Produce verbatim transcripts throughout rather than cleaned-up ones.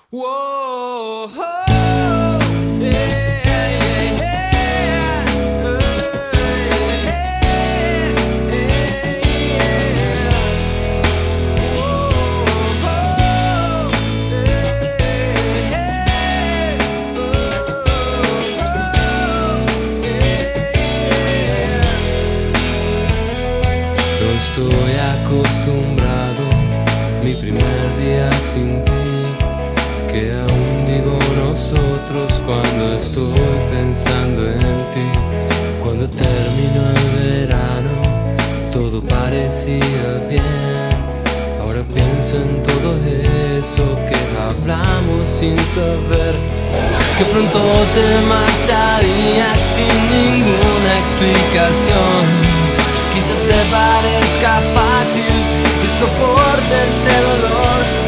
Whoa, oh, yeah, yeah, yeah. Oh, yeah, yeah, yeah. Whoa, oh, yeah, yeah. Oh, oh, yeah. No estoy acostumbrado, mi primer día sin ti, que aún digo nosotros cuando estoy pensando en ti. Cuando terminó el verano, todo parecía bien. Ahora pienso en todo eso que hablamos sin saber que pronto te marcharías sin ninguna explicación. Quizás te parezca fácil que soporte este dolor.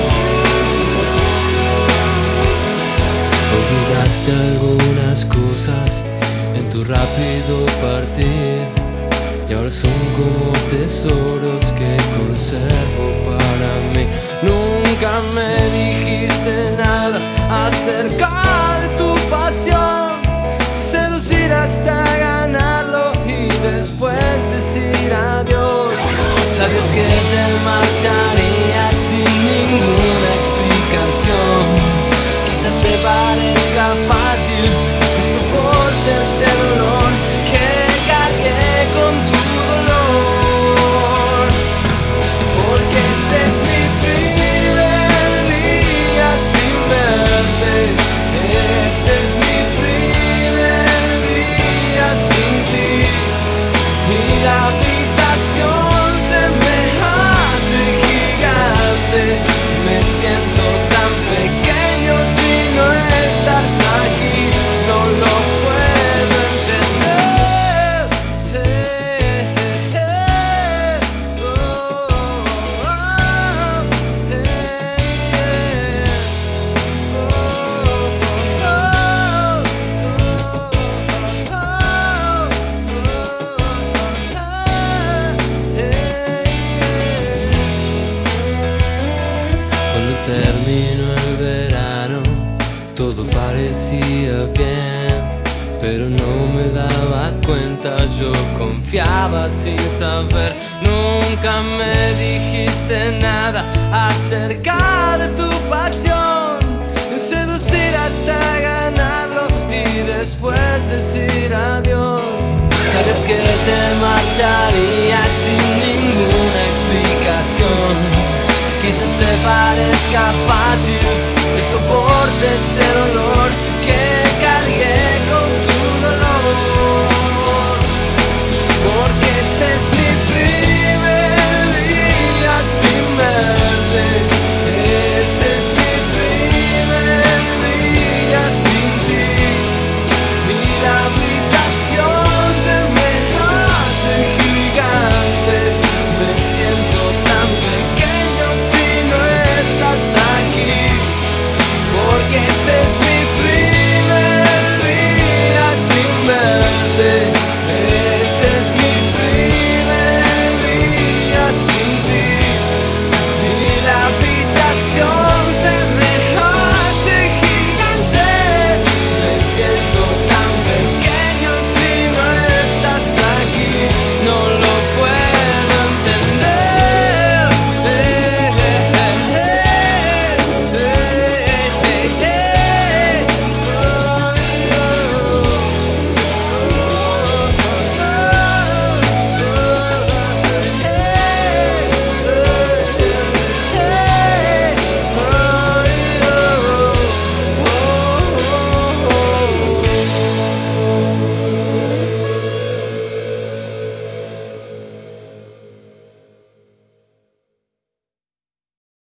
Olvidaste algunas cosas en tu rápido partir y ahora son como tesoros que conservo para mí. Nunca me dijiste nada acerca de tu pasión, seducir hasta ganarlo y después decir adiós. Sabes que te marcharías sin ninguna explicación. Quizás te parezca fácil que soporte este dolor, que cargué con tu dolor. Porque este es mi primer día sin verte. Este es mi primer día sin ti. Y la habitación se me hace gigante. Me siento tan pequeño si no estás aquí, no lo puedo entender. Eh, eh, eh, oh, oh, eh, eh, oh, oh, oh, eh, eh. Cuando terminó el verano, todo parecía bien, pero no me daba cuenta, yo confiaba sin saber. Nunca me dijiste nada acerca de tu pasión, de seducir hasta ganarlo y después decir adiós. Sabes que te marcharías sin ninguna explicación. Quizás te parezca fácil